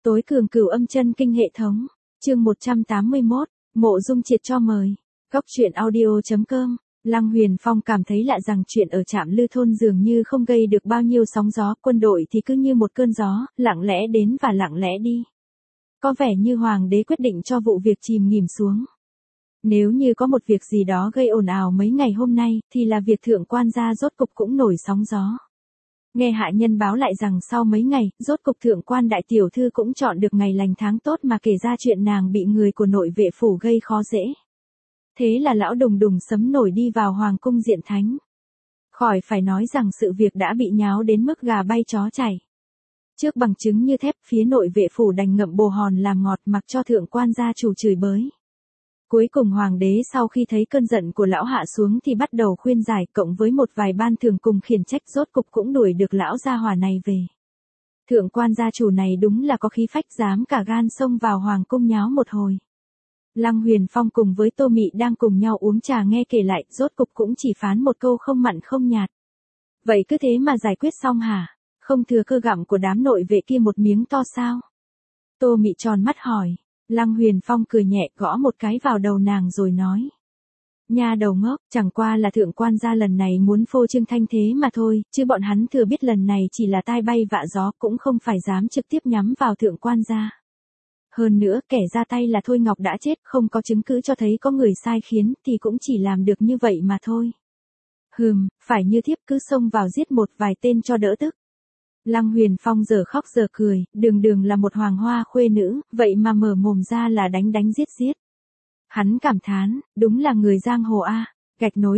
Tối cường cửu âm chân kinh hệ thống. Chương 181, Mộ Dung Triệt cho mời. Góc truyện audio.com. Lăng Huyền Phong cảm thấy lạ rằng chuyện ở Trạm Lư thôn dường như không gây được bao nhiêu sóng gió, quân đội thì cứ như một cơn gió, lặng lẽ đến và lặng lẽ đi. Có vẻ như hoàng đế quyết định cho vụ việc chìm nghỉm xuống. Nếu như có một việc gì đó gây ồn ào mấy ngày hôm nay, thì là việc thượng quan gia rốt cục cũng nổi sóng gió. Nghe hạ nhân báo lại rằng sau mấy ngày, rốt cục thượng quan đại tiểu thư cũng chọn được ngày lành tháng tốt mà kể ra chuyện nàng bị người của nội vệ phủ gây khó dễ. Thế là lão đùng đùng sấm nổi đi vào hoàng cung diện thánh. Khỏi phải nói rằng sự việc đã bị nháo đến mức gà bay chó chảy. Trước bằng chứng như thép, phía nội vệ phủ đành ngậm bồ hòn làm ngọt mặc cho thượng quan gia chủ chửi bới. Cuối cùng hoàng đế sau khi thấy cơn giận của lão hạ xuống thì bắt đầu khuyên giải, cộng với một vài ban thường cùng khiển trách, rốt cục cũng đuổi được lão gia hỏa này về. Thượng quan gia chủ này đúng là có khí phách, dám cả gan xông vào hoàng cung nháo một hồi. Lăng Huyền Phong cùng với Tô Mị đang cùng nhau uống trà nghe kể lại, rốt cục cũng chỉ phán một câu không mặn không nhạt. Vậy cứ thế mà giải quyết xong hả? Không thừa cơ gặm của đám nội vệ kia một miếng to sao? Tô Mị tròn mắt hỏi. Lăng Huyền Phong cười nhẹ gõ một cái vào đầu nàng rồi nói. Nha đầu ngốc, chẳng qua là thượng quan gia lần này muốn phô trương thanh thế mà thôi, chứ bọn hắn thừa biết lần này chỉ là tai bay vạ gió, cũng không phải dám trực tiếp nhắm vào thượng quan gia. Hơn nữa, kẻ ra tay là Thôi Ngọc đã chết, không có chứng cứ cho thấy có người sai khiến, thì cũng chỉ làm được như vậy mà thôi. Phải như thiếp cứ xông vào giết một vài tên cho đỡ tức. Lăng Huyền Phong giờ khóc giờ cười, đường là một hoàng hoa khuê nữ, vậy mà mở mồm ra là đánh giết. Hắn cảm thán, đúng là người giang hồ a. Gạch nối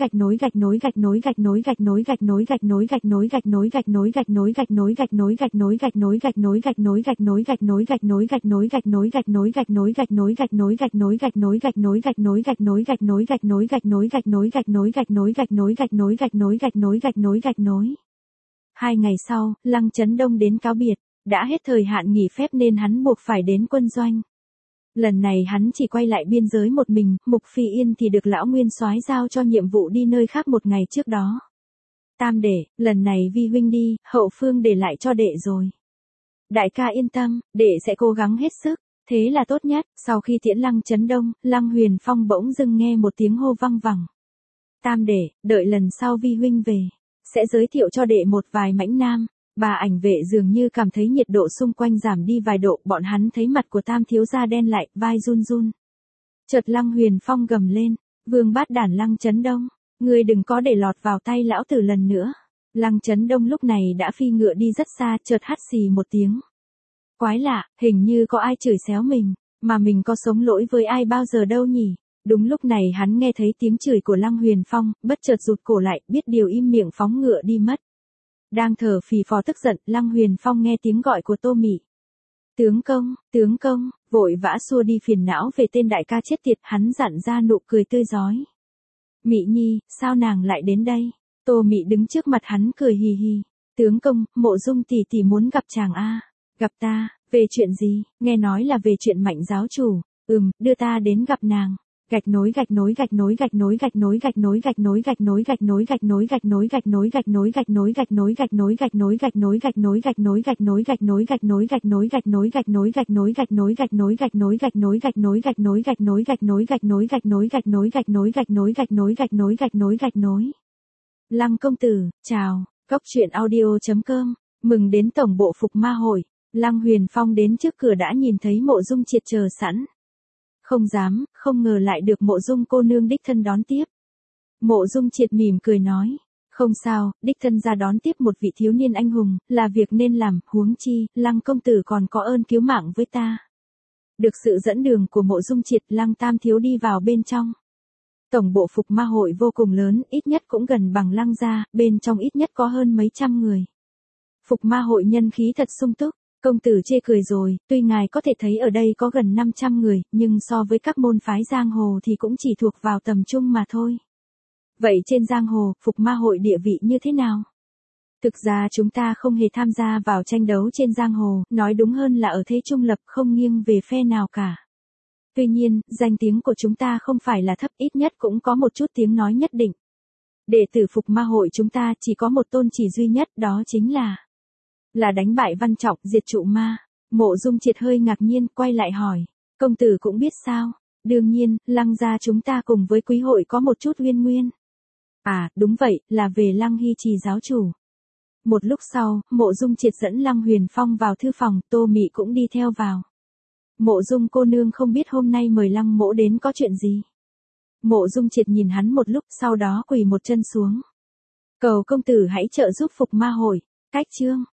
Hai ngày sau, Lăng Chấn Đông đến cáo biệt, đã hết thời hạn nghỉ phép nên hắn buộc phải đến quân doanh. Lần này hắn chỉ quay lại biên giới một mình, Mục Phi Yên thì được lão nguyên soái giao cho nhiệm vụ đi nơi khác một ngày trước đó. Tam đệ, lần này Vi huynh đi, hậu phương để lại cho đệ rồi. Đại ca yên tâm, đệ sẽ cố gắng hết sức, thế là tốt nhất. Sau khi tiễn Lăng Chấn Đông, Lăng Huyền Phong bỗng dưng nghe một tiếng hô văng vẳng. Tam đệ, đợi lần sau Vi huynh về, sẽ giới thiệu cho đệ một vài mãnh nam. Bà ảnh vệ dường như cảm thấy nhiệt độ xung quanh giảm đi vài độ, bọn hắn thấy mặt của Tam thiếu gia đen lại, vai run run. Chợt Lăng Huyền Phong gầm lên, Vương Bát Đản Lăng Chấn Đông, ngươi đừng có để lọt vào tay lão tử lần nữa. Lăng Chấn Đông lúc này đã phi ngựa đi rất xa, chợt hắt xì một tiếng. Quái lạ, hình như có ai chửi xéo mình, mà mình có sống lỗi với ai bao giờ đâu nhỉ? Đúng lúc này hắn nghe thấy tiếng chửi của Lăng Huyền Phong, bất chợt rụt cổ lại, biết điều im miệng phóng ngựa đi mất. Đang thở phì phò tức giận, Lăng Huyền Phong nghe tiếng gọi của Tô Mị. Tướng công, vội vã xua đi phiền não về tên đại ca chết tiệt, hắn dặn ra nụ cười tươi rói. Mị nhi, sao nàng lại đến đây? Tô Mị đứng trước mặt hắn cười hì hì. Tướng công, Mộ Dung tỷ tỷ muốn gặp chàng a. Gặp ta, về chuyện gì? Nghe nói là về chuyện Mạnh giáo chủ. Đưa ta đến gặp nàng. Lăng công tử, chào, Góc truyện audio.com, mừng đến tổng bộ Phục Ma hội. Lăng Huyền Phong đến trước cửa đã nhìn thấy Mộ Dung Triệt chờ sẵn. Không ngờ lại được Mộ Dung cô nương đích thân đón tiếp. Mộ Dung Triệt mỉm cười nói, không sao, đích thân ra đón tiếp một vị thiếu niên anh hùng, là việc nên làm, huống chi, Lăng công tử còn có ơn cứu mạng với ta. Được sự dẫn đường của Mộ Dung Triệt, Lăng Tam thiếu đi vào bên trong. Tổng bộ Phục Ma hội vô cùng lớn, ít nhất cũng gần bằng Lăng gia, bên trong ít nhất có hơn mấy trăm người. Phục Ma hội nhân khí thật sung túc. Công tử chê cười rồi, tuy ngài có thể thấy ở đây có gần 500 người, nhưng so với các môn phái giang hồ thì cũng chỉ thuộc vào tầm trung mà thôi. Vậy trên giang hồ, Phục Ma hội địa vị như thế nào? Thực ra chúng ta không hề tham gia vào tranh đấu trên giang hồ, nói đúng hơn là ở thế trung lập, không nghiêng về phe nào cả. Tuy nhiên, danh tiếng của chúng ta không phải là thấp, ít nhất cũng có một chút tiếng nói nhất định. Đệ tử Phục Ma hội chúng ta chỉ có một tôn chỉ duy nhất, đó chính là đánh bại Văn Trọng, diệt trụ ma. Mộ Dung Triệt hơi ngạc nhiên, quay lại hỏi, công tử cũng biết sao? Đương nhiên, Lăng gia chúng ta cùng với quý hội có một chút uyên nguyên. À, đúng vậy, là về Lăng Hy Trì giáo chủ. Một lúc sau, Mộ Dung Triệt dẫn Lăng Huyền Phong vào thư phòng, Tô Mị cũng đi theo vào. Mộ Dung cô nương không biết hôm nay mời Lăng mỗ đến có chuyện gì. Mộ Dung Triệt nhìn hắn một lúc, sau đó quỳ một chân xuống. Cầu công tử hãy trợ giúp Phục Ma hội. Cách chương